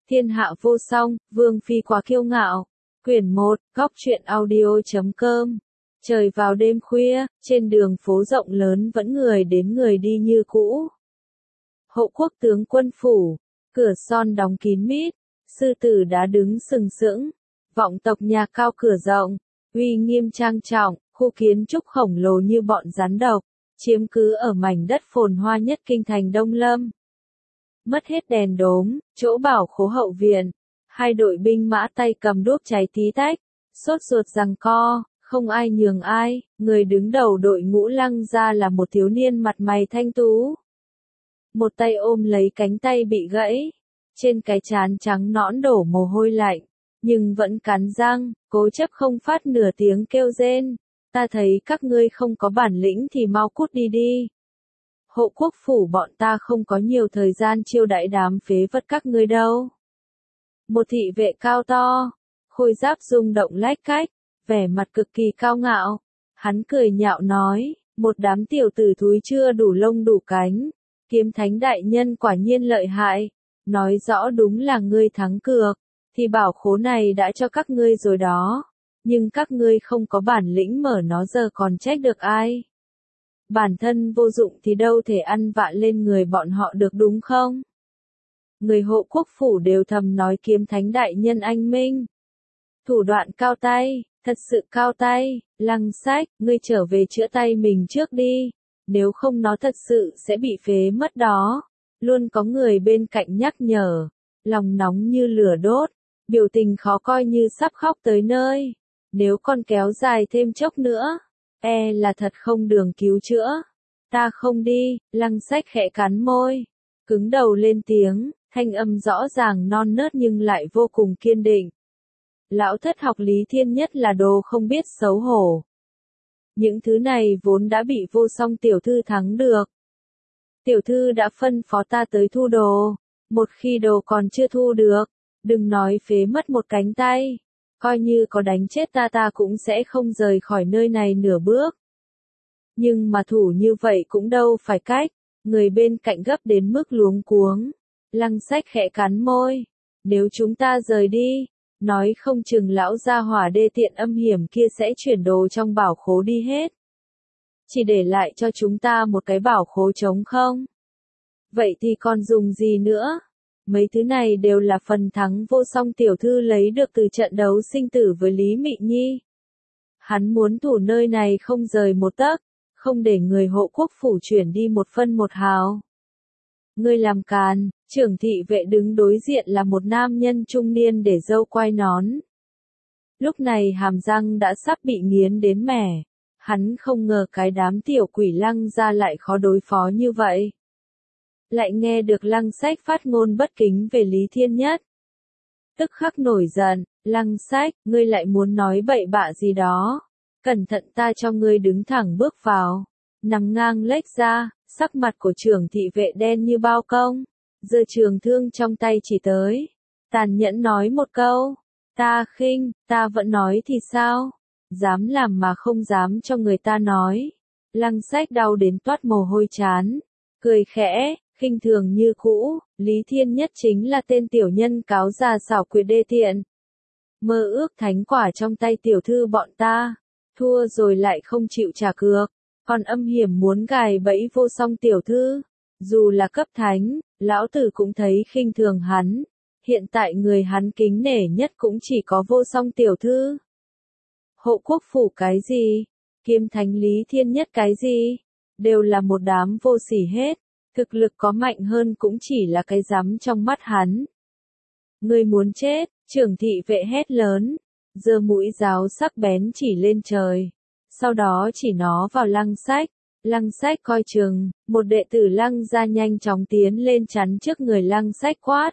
Thiên hạ vô song, vương phi quá kiêu ngạo. Quyển 1, góc truyện audio.com. Trời vào đêm khuya, trên đường phố rộng lớn vẫn người đến người đi như cũ. Hộ quốc tướng quân phủ, cửa son đóng kín mít, sư tử đã đứng sừng sững, vọng tộc nhà cao cửa rộng, uy nghiêm trang trọng, khu kiến trúc khổng lồ như bọn rắn độc, chiếm cứ ở mảnh đất phồn hoa nhất kinh thành Đông Lâm. Mất hết đèn đốm, chỗ bảo khố hậu viện, hai đội binh mã tay cầm đuốc cháy tí tách, sốt ruột giằng co, không ai nhường ai, người đứng đầu đội ngũ Lăng gia là một thiếu niên mặt mày thanh tú. Một tay ôm lấy cánh tay bị gãy, trên cái trán trắng nõn đổ mồ hôi lạnh, nhưng vẫn cắn răng, cố chấp không phát nửa tiếng kêu rên. Ta thấy các ngươi không có bản lĩnh thì mau cút đi đi. Hộ quốc phủ bọn ta không có nhiều thời gian chiêu đãi đám phế vật các ngươi đâu. Một thị vệ cao to, khôi giáp rung động lách cách, vẻ mặt cực kỳ cao ngạo. Hắn cười nhạo nói, một đám tiểu tử thúi chưa đủ lông đủ cánh. Kiếm thánh đại nhân quả nhiên lợi hại. Nói rõ đúng là ngươi thắng cược, thì bảo khố này đã cho các ngươi rồi đó. Nhưng các ngươi không có bản lĩnh mở nó giờ còn trách được ai. Bản thân vô dụng thì đâu thể ăn vạ lên người bọn họ được đúng không? Người hộ quốc phủ đều thầm nói kiếm thánh đại nhân anh minh. Thủ đoạn cao tay, thật sự cao tay. Lăng Sách, ngươi trở về chữa tay mình trước đi. Nếu không nó thật sự sẽ bị phế mất đó. Luôn có người bên cạnh nhắc nhở. Lòng nóng như lửa đốt. Biểu tình khó coi như sắp khóc tới nơi. Nếu con kéo dài thêm chốc nữa, là thật không đường cứu chữa. Ta không đi. Lăng Sách khẽ cắn môi, cứng đầu lên tiếng, thanh âm rõ ràng non nớt nhưng lại vô cùng kiên định. Lão thất học Lý Thiên Nhất là đồ không biết xấu hổ. Những thứ này vốn đã bị Vô Song tiểu thư thắng được. Tiểu thư đã phân phó ta tới thu đồ. Một khi đồ còn chưa thu được, đừng nói phế mất một cánh tay. Coi như có đánh chết ta cũng sẽ không rời khỏi nơi này nửa bước. Nhưng mà thủ như vậy cũng đâu phải cách. Người bên cạnh gấp đến mức luống cuống. Lăng Sách khẽ cắn môi. Nếu chúng ta rời đi, nói không chừng lão gia hỏa đê tiện âm hiểm kia sẽ chuyển đồ trong bảo khố đi hết. Chỉ để lại cho chúng ta một cái bảo khố trống không. Vậy thì còn dùng gì nữa? Mấy thứ này đều là phần thắng Vô Song tiểu thư lấy được từ trận đấu sinh tử với Lý Mị Nhi. Hắn muốn thủ nơi này không rời một tấc, không để người hộ quốc phủ chuyển đi một phân một hào. Ngươi làm càn. Trưởng thị vệ đứng đối diện là một nam nhân trung niên để râu quai nón. Lúc này hàm răng đã sắp bị nghiến đến mẻ. Hắn không ngờ cái đám tiểu quỷ Lăng gia lại khó đối phó như vậy. Lại nghe được Lăng Sách phát ngôn bất kính về Lý Thiên Nhất. Tức khắc nổi giận, Lăng Sách, ngươi lại muốn nói bậy bạ gì đó. Cẩn thận ta cho ngươi đứng thẳng bước vào. Nằm ngang lếch ra, sắc mặt của trưởng thị vệ đen như bao công. Giơ trường thương trong tay chỉ tới. Tàn nhẫn nói một câu. Ta khinh, ta vẫn nói thì sao? Dám làm mà không dám cho người ta nói. Lăng Sách đau đến toát mồ hôi trán. Cười khẽ, khinh thường như cũ. Lý Thiên Nhất chính là tên tiểu nhân cáo già xảo quyệt đê tiện. Mơ ước thánh quả trong tay tiểu thư bọn ta. Thua rồi lại không chịu trả cược. Còn âm hiểm muốn gài bẫy Vô Song tiểu thư. Dù là cấp thánh, lão tử cũng thấy khinh thường hắn. Hiện tại người hắn kính nể nhất cũng chỉ có Vô Song tiểu thư. Hộ quốc phủ cái gì? Kiếm thánh Lý Thiên Nhất cái gì? Đều là một đám vô sỉ hết. Thực lực có mạnh hơn cũng chỉ là cái rắm trong mắt hắn. Ngươi muốn chết, trưởng thị vệ hét lớn. Giơ mũi giáo sắc bén chỉ lên trời. Sau đó chỉ nó vào Lăng Sách. Lăng Sách coi chừng, một đệ tử Lăng gia nhanh chóng tiến lên chắn trước người Lăng Sách quát.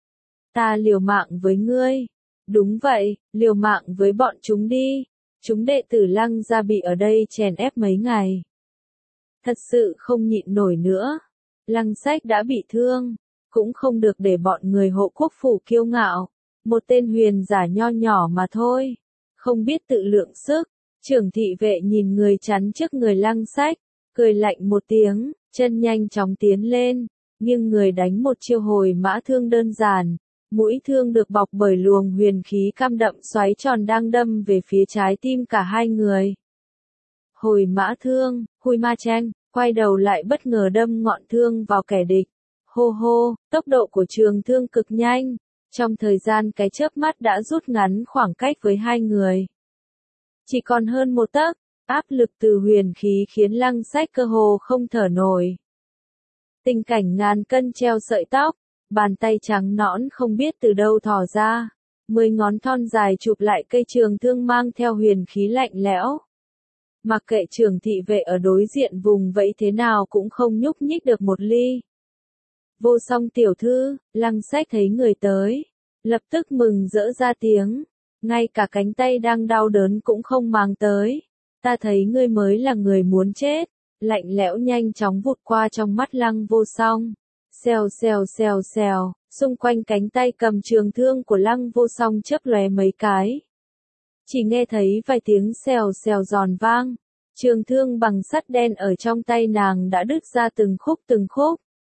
Ta liều mạng với ngươi. Đúng vậy, liều mạng với bọn chúng đi. Chúng đệ tử Lăng gia bị ở đây chèn ép mấy ngày. Thật sự không nhịn nổi nữa. Lăng Sách đã bị thương, cũng không được để bọn người hộ quốc phủ kiêu ngạo. Một tên huyền giả nho nhỏ mà thôi. Không biết tự lượng sức. Trưởng thị vệ nhìn người chắn trước người Lăng Sách. Cười lạnh một tiếng, chân nhanh chóng tiến lên, nghiêng người đánh một chiêu hồi mã thương đơn giản, Mũi thương được bọc bởi luồng huyền khí cam đậm xoáy tròn đang đâm về phía trái tim cả hai người. Hồi mã thương, Hui Ma Chanh, quay đầu lại bất ngờ đâm ngọn thương vào kẻ địch. Hô hô, tốc độ của trường thương cực nhanh. Trong thời gian cái chớp mắt đã rút ngắn khoảng cách với hai người. Chỉ còn hơn một tấc, áp lực từ huyền khí khiến Lăng Sách cơ hồ không thở nổi. Tình cảnh ngàn cân treo sợi tóc, bàn tay trắng nõn không biết từ đâu thò ra. 10 ngón thon dài chụp lại cây trường thương mang theo huyền khí lạnh lẽo. Mặc kệ Trường thị vệ ở đối diện vùng vẫy thế nào cũng không nhúc nhích được một ly. Vô Song tiểu thư, Lăng Sách thấy người tới, lập tức mừng rỡ ra tiếng, ngay cả cánh tay đang đau đớn cũng không mang tới. Ta thấy ngươi mới là người muốn chết. Lạnh lẽo nhanh chóng vụt qua trong mắt Lăng Vô Song. Xèo xèo xèo xèo, xung quanh cánh tay cầm trường thương của Lăng Vô Song chớp lóe mấy cái. Chỉ nghe thấy vài tiếng xèo xèo giòn vang, trường thương bằng sắt đen ở trong tay nàng đã đứt ra từng khúc từng khúc.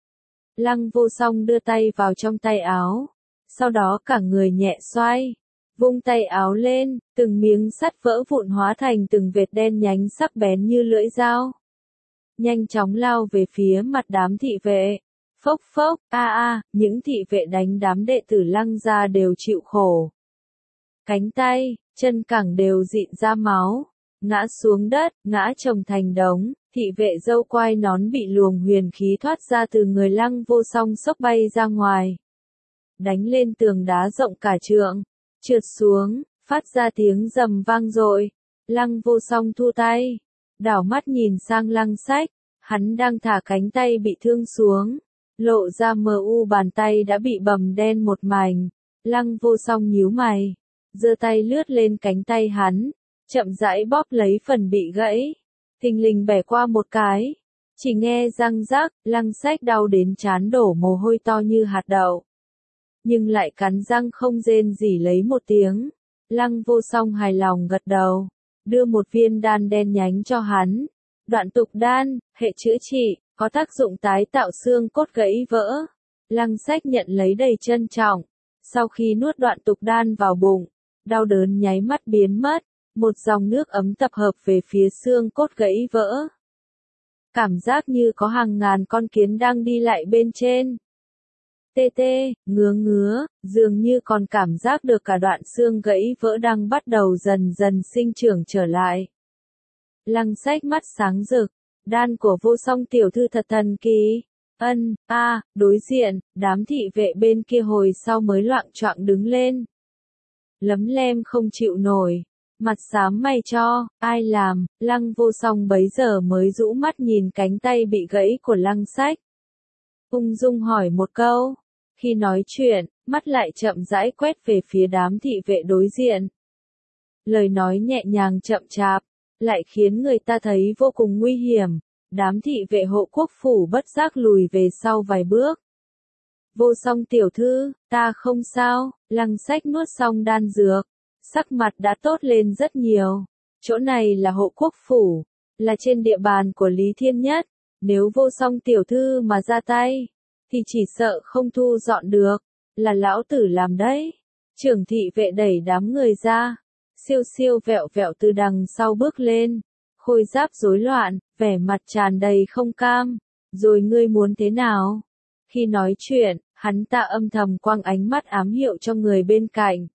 Lăng Vô Song đưa tay vào trong tay áo, sau đó cả người nhẹ xoay, vung tay áo lên, từng miếng sắt vỡ vụn hóa thành từng vệt đen nhánh sắc bén như lưỡi dao. Nhanh chóng lao về phía mặt đám thị vệ. Phốc phốc, những thị vệ đánh đám đệ tử Lăng gia đều chịu khổ. Cánh tay, chân cẳng đều rịn ra máu, ngã xuống đất, ngã chồng thành đống, thị vệ râu quai nón bị luồng huyền khí thoát ra từ người Lăng Vô Song xốc bay ra ngoài. Đánh lên tường đá rộng cả trượng, trượt xuống, phát ra tiếng rầm vang dội. Lăng Vô Song thu tay, đảo mắt nhìn sang Lăng Sách, hắn đang thả cánh tay bị thương xuống, lộ ra mờ u bàn tay đã bị bầm đen một mảnh. Lăng Vô Song nhíu mày, giơ tay lướt lên cánh tay hắn, chậm rãi bóp lấy phần bị gãy, thình lình bẻ qua một cái, chỉ nghe răng rắc, Lăng Sách đau đến trán đổ mồ hôi to như hạt đậu, nhưng lại cắn răng không rên rỉ lấy một tiếng. Lăng Vô Song hài lòng gật đầu, đưa một viên đan đen nhánh cho hắn. Đoạn tục đan, hệ chữa trị, có tác dụng tái tạo xương cốt gãy vỡ. Lăng Sách nhận lấy đầy trân trọng. Sau khi nuốt đoạn tục đan vào bụng, đau đớn nháy mắt biến mất, một dòng nước ấm tập hợp về phía xương cốt gãy vỡ. Cảm giác như có hàng ngàn con kiến đang đi lại bên trên. Tê tê, ngứa ngứa, dường như còn cảm giác được cả đoạn xương gãy vỡ đang bắt đầu dần dần sinh trưởng trở lại. Lăng Sách mắt sáng rực, đan của Vô Song tiểu thư thật thần kỳ. Đối diện, đám thị vệ bên kia hồi sau mới loạng choạng đứng lên. Lấm lem không chịu nổi, mặt xám mày cho, ai làm, Lăng Vô Song bấy giờ mới rũ mắt nhìn cánh tay bị gãy của Lăng Sách. Ung dung hỏi một câu, khi nói chuyện, mắt lại chậm rãi quét về phía đám thị vệ đối diện. Lời nói nhẹ nhàng chậm chạp, lại khiến người ta thấy vô cùng nguy hiểm. Đám thị vệ Hộ Quốc phủ bất giác lùi về sau vài bước. Vô Song tiểu thư, ta không sao. Lăng Sách nuốt xong đan dược, sắc mặt đã tốt lên rất nhiều. Chỗ này là Hộ Quốc phủ, là trên địa bàn của Lý Thiên Nhất. Nếu Vô Song tiểu thư mà ra tay, thì chỉ sợ không thu dọn được. Là lão tử làm đấy. Trưởng thị vệ đẩy đám người ra, siêu siêu vẹo vẹo từ đằng sau bước lên. Khôi giáp rối loạn, vẻ mặt tràn đầy không cam. Rồi ngươi muốn thế nào? Khi nói chuyện, hắn ta âm thầm quăng ánh mắt ám hiệu cho người bên cạnh.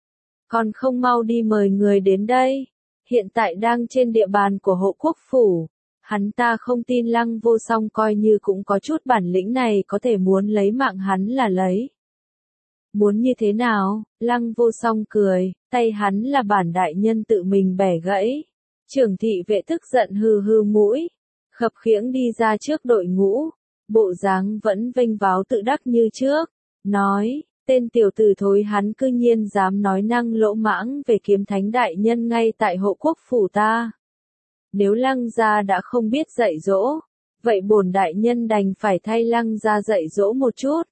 Còn không mau đi mời người đến đây. Hiện tại đang trên địa bàn của Hộ Quốc phủ. Hắn ta không tin Lăng Vô Song coi như cũng có chút bản lĩnh này có thể muốn lấy mạng hắn là lấy. Muốn như thế nào? Lăng Vô Song cười, tay hắn là bản đại nhân tự mình bẻ gãy. Trưởng thị vệ tức giận hừ hừ mũi, khập khiễng đi ra trước đội ngũ, bộ dáng vẫn vênh váo tự đắc như trước, nói, tên tiểu tử thối hắn cư nhiên dám nói năng lỗ mãng về Kiếm Thánh đại nhân ngay tại Hộ Quốc phủ ta. Nếu Lăng gia đã không biết dạy dỗ, vậy bổn đại nhân đành phải thay Lăng gia dạy dỗ một chút.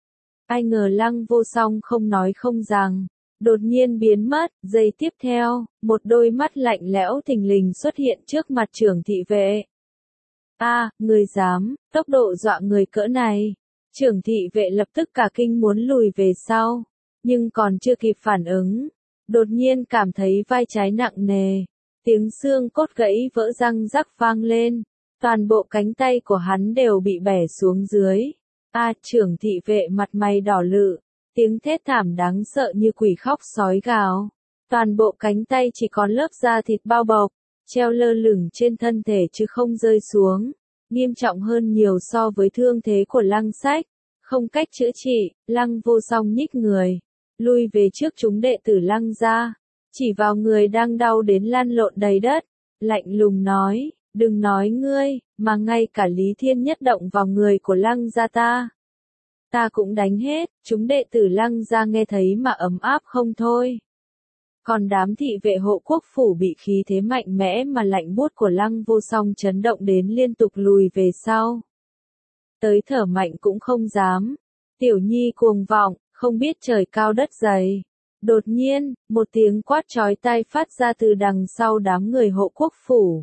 Ai ngờ Lăng Vô Song không nói không rằng, đột nhiên biến mất, giây tiếp theo, một đôi mắt lạnh lẽo thình lình xuất hiện trước mặt trưởng thị vệ. Người dám, tốc độ dọa người cỡ này, Trưởng thị vệ lập tức cả kinh muốn lùi về sau, nhưng còn chưa kịp phản ứng, đột nhiên cảm thấy vai trái nặng nề, tiếng xương cốt gãy vỡ răng rắc vang lên, toàn bộ cánh tay của hắn đều bị bẻ xuống dưới. Trưởng thị vệ mặt mày đỏ lự, tiếng thét thảm đáng sợ như quỷ khóc sói gào, toàn bộ cánh tay chỉ còn lớp da thịt bao bọc, treo lơ lửng trên thân thể chứ không rơi xuống, nghiêm trọng hơn nhiều so với thương thế của Lăng Sách, không cách chữa trị. Lăng Vô Song nhích người, lui về trước chúng đệ tử Lăng gia, chỉ vào người đang đau đến lăn lộn đầy đất, lạnh lùng nói, đừng nói ngươi, mà ngay cả Lý Thiên Nhất động vào người của Lăng gia ta cũng đánh hết. Chúng đệ tử Lăng gia nghe thấy mà ấm áp không thôi. Còn đám thị vệ hộ quốc phủ bị khí thế mạnh mẽ mà lạnh buốt của Lăng Vô Song chấn động đến liên tục lùi về sau. Tới thở mạnh cũng không dám. Tiểu Nhi cuồng vọng, không biết trời cao đất dày. Đột nhiên, một tiếng quát chói tai phát ra từ đằng sau đám người hộ quốc phủ.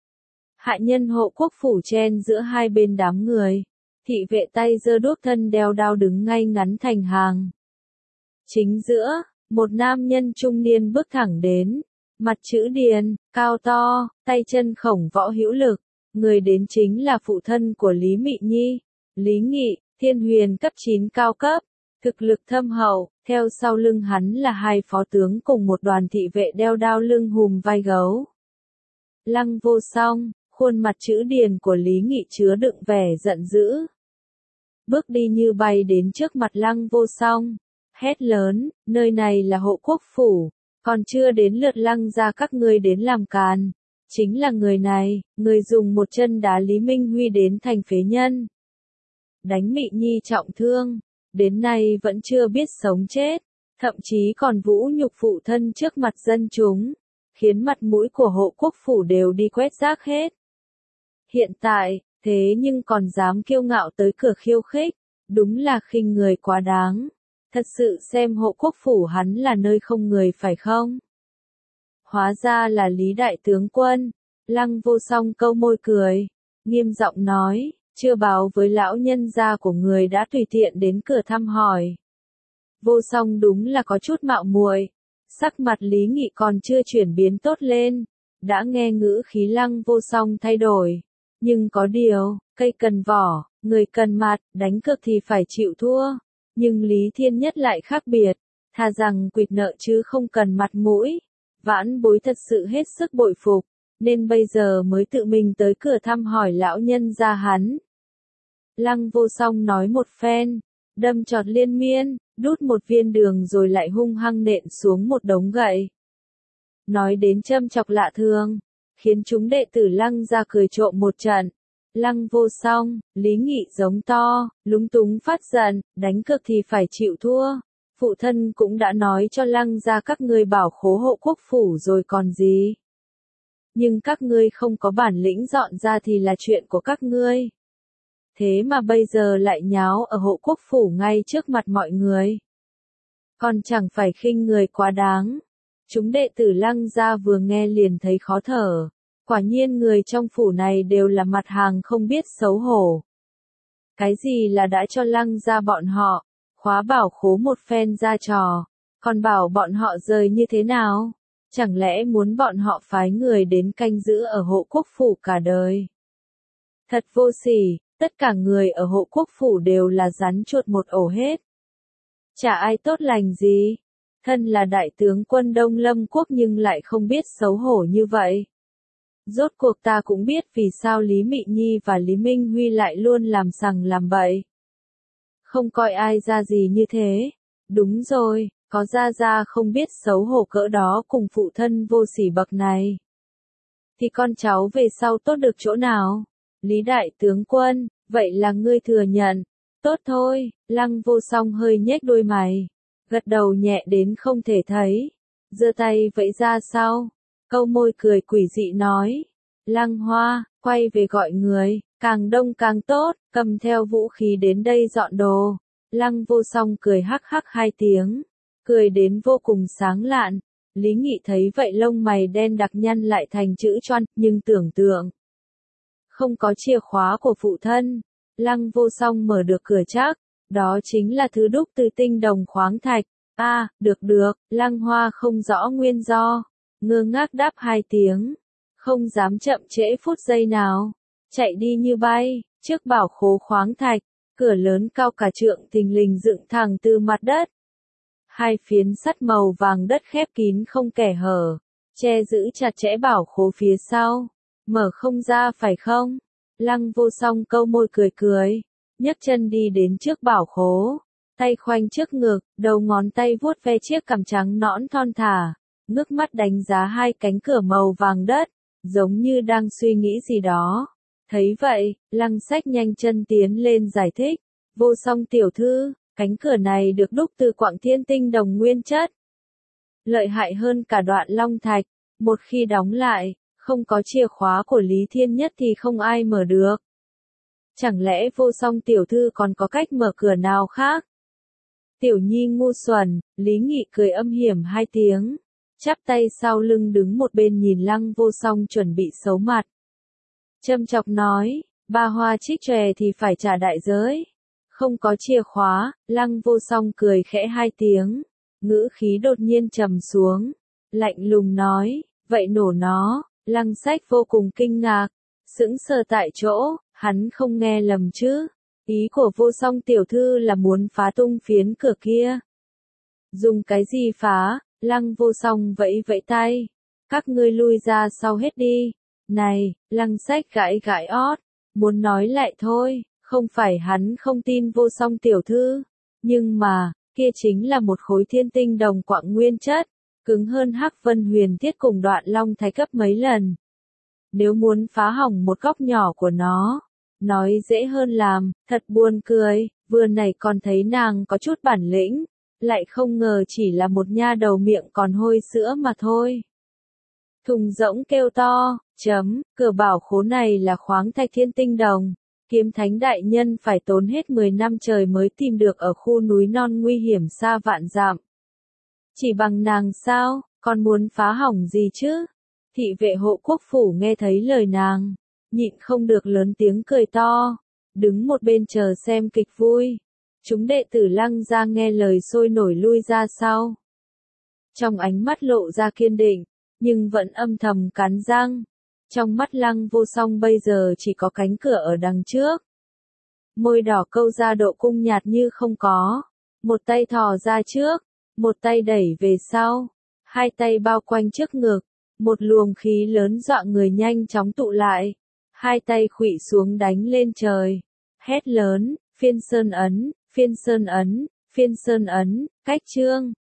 Hạ nhân hộ quốc phủ chen giữa hai bên đám người. Thị vệ tay giơ đuốc thân đeo đao đứng ngay ngắn thành hàng. Chính giữa, một nam nhân trung niên bước thẳng đến, mặt chữ điền, cao to, tay chân khổng võ hữu lực. Người đến chính là phụ thân của Lý Mị Nhi, Lý Nghị, Thiên Huyền cấp 9 cao cấp, thực lực thâm hậu. Theo sau lưng hắn là hai phó tướng cùng một đoàn thị vệ đeo đao lưng hùm vai gấu. Lăng Vô Song, khuôn mặt chữ điền của Lý Nghị chứa đựng vẻ giận dữ. Bước đi như bay đến trước mặt Lăng Vô Song, hét lớn, nơi này là hộ quốc phủ, còn chưa đến lượt Lăng gia các ngươi đến làm càn. Chính là người này, người dùng một chân đá Lý Minh Huy đến thành phế nhân. Đánh Mị Nhi trọng thương, đến nay vẫn chưa biết sống chết, thậm chí còn vũ nhục phụ thân trước mặt dân chúng, khiến mặt mũi của hộ quốc phủ đều đi quét rác hết. Hiện tại, thế nhưng còn dám kiêu ngạo tới cửa khiêu khích, đúng là khinh người quá đáng. Thật sự xem hộ quốc phủ hắn là nơi không người phải không? Hóa ra là Lý đại tướng quân. Lăng Vô Song câu môi cười, nghiêm giọng nói, chưa báo với lão nhân gia của người đã tùy tiện đến cửa thăm hỏi. Vô Song đúng là có chút mạo muội. Sắc mặt Lý Nghị còn chưa chuyển biến tốt lên, đã nghe ngữ khí Lăng Vô Song thay đổi. Nhưng có điều, cây cần vỏ, người cần mặt, đánh cược thì phải chịu thua. Nhưng Lý Thiên Nhất lại khác biệt, thà rằng quỵt nợ chứ không cần mặt mũi. Vãn Bối thật sự hết sức bội phục, nên bây giờ mới tự mình tới cửa thăm hỏi lão nhân gia hắn. Lăng Vô Song nói một phen, đâm chọt liên miên, đút một viên đường rồi lại hung hăng nện xuống một đống gậy. Nói đến châm chọc lạ thường, khiến chúng đệ tử Lăng gia cười trộm một trận. Lăng Vô Song, Lý Nghị giống to, lúng túng phát giận, đánh cược thì phải chịu thua. Phụ thân cũng đã nói cho Lăng gia các ngươi bảo khố hộ quốc phủ rồi còn gì. Nhưng các ngươi không có bản lĩnh dọn ra thì là chuyện của các ngươi. Thế mà bây giờ lại nháo ở hộ quốc phủ ngay trước mặt mọi người. Còn chẳng phải khinh người quá đáng. Chúng đệ tử Lăng gia vừa nghe liền thấy khó thở. Quả nhiên người trong phủ này đều là mặt hàng không biết xấu hổ. Cái gì là đã cho Lăng gia bọn họ, khóa bảo khố một phen ra trò, còn bảo bọn họ rời như thế nào? Chẳng lẽ muốn bọn họ phái người đến canh giữ ở hộ quốc phủ cả đời? Thật vô sỉ, tất cả người ở hộ quốc phủ đều là rắn chuột một ổ hết. Chả ai tốt lành gì. Thân là đại tướng quân Đông Lâm Quốc nhưng lại không biết xấu hổ như vậy. Rốt cuộc ta cũng biết vì sao Lý Mị Nhi và Lý Minh Huy lại luôn làm sằng làm bậy. Không coi ai ra gì như thế. Đúng rồi, có ra không biết xấu hổ cỡ đó cùng phụ thân vô sỉ bậc này. Thì con cháu về sau tốt được chỗ nào? Lý đại tướng quân, vậy là ngươi thừa nhận. Tốt thôi, Lăng Vô Song hơi nhếch đôi mày. Gật đầu nhẹ đến không thể thấy. Giơ tay vẫy ra sau. Câu môi cười quỷ dị nói. Lăng Hoa, quay về gọi người, càng đông càng tốt, cầm theo vũ khí đến đây dọn đồ. Lăng Vô Song cười hắc hắc hai tiếng. Cười đến vô cùng sáng lạn. Lý Nghị thấy vậy lông mày đen đặc nhăn lại thành chữ choan, nhưng tưởng tượng. Không có chìa khóa của phụ thân. Lăng Vô Song mở được cửa chắc, đó chính là thứ đúc từ tinh đồng khoáng thạch. Được, Lăng Hoa không rõ nguyên do, ngơ ngác đáp 2 tiếng, không dám chậm trễ phút giây nào, chạy đi như bay, trước bảo khố khoáng thạch, cửa lớn cao cả trượng thình lình dựng thẳng từ mặt đất. 2 phiến sắt màu vàng đất khép kín không kẻ hở, che giữ chặt chẽ bảo khố phía sau, mở không ra phải không? Lăng Vô Song câu môi cười, nhấc chân đi đến trước bảo khố, tay khoanh trước ngực, đầu ngón tay vuốt ve chiếc cằm trắng nõn thon thả, ngước mắt đánh giá 2 cánh cửa màu vàng đất, giống như đang suy nghĩ gì đó. Thấy vậy, Lăng Sách nhanh chân tiến lên giải thích, Vô Song tiểu thư, cánh cửa này được đúc từ quặng thiên tinh đồng nguyên chất. Lợi hại hơn cả đoạn long thạch, một khi đóng lại, không có chìa khóa của Lý Thiên Nhất thì không ai mở được. Chẳng lẽ Vô Song tiểu thư còn có cách mở cửa nào khác? Tiểu nhi ngu xuẩn, Lý Nghị cười âm hiểm 2 tiếng, chắp tay sau lưng đứng một bên nhìn Lăng Vô Song chuẩn bị xấu mặt. Châm chọc nói, ba hoa trích chòe thì phải trả đại giới. Không có chìa khóa, Lăng Vô Song cười khẽ 2 tiếng, ngữ khí đột nhiên trầm xuống, lạnh lùng nói, vậy nổ nó. Lăng Sách vô cùng kinh ngạc, sững sờ tại chỗ, hắn không nghe lầm chứ? Ý của Vô Song tiểu thư là muốn phá tung phiến cửa kia. Dùng cái gì phá? Lăng Vô Song vẫy tay, các ngươi lui ra sau hết đi. Này, Lăng Sách gãi ót, muốn nói lại thôi, không phải hắn không tin Vô Song tiểu thư, nhưng mà, kia chính là một khối thiên tinh đồng quặng nguyên chất, cứng hơn Hắc Vân Huyền Thiết cùng đoạn long thái cấp mấy lần. Nếu muốn phá hỏng một góc nhỏ của nó, nói dễ hơn làm, thật buồn cười, vừa nãy còn thấy nàng có chút bản lĩnh, lại không ngờ chỉ là một nha đầu miệng còn hôi sữa mà thôi. Thùng rỗng kêu to, cửa bảo khố này là khoáng thạch thiên tinh đồng, Kiếm Thánh đại nhân phải tốn hết 10 năm trời mới tìm được ở khu núi non nguy hiểm xa vạn dặm. Chỉ bằng nàng sao, còn muốn phá hỏng gì chứ? Thị vệ hộ quốc phủ nghe thấy lời nàng, nhịn không được lớn tiếng cười to, đứng một bên chờ xem kịch vui. Chúng đệ tử Lăng gia nghe lời sôi nổi lui ra sau. Trong ánh mắt lộ ra kiên định, nhưng vẫn âm thầm cắn răng. Trong mắt Lăng Vô Song bây giờ chỉ có cánh cửa ở đằng trước. Môi đỏ câu ra độ cung nhạt như không có. Một tay thò ra trước, một tay đẩy về sau, 2 tay bao quanh trước ngực, một luồng khí lớn dọa người nhanh chóng tụ lại, 2 tay khuỵu xuống đánh lên trời, hét lớn, phiên sơn ấn, cách chương.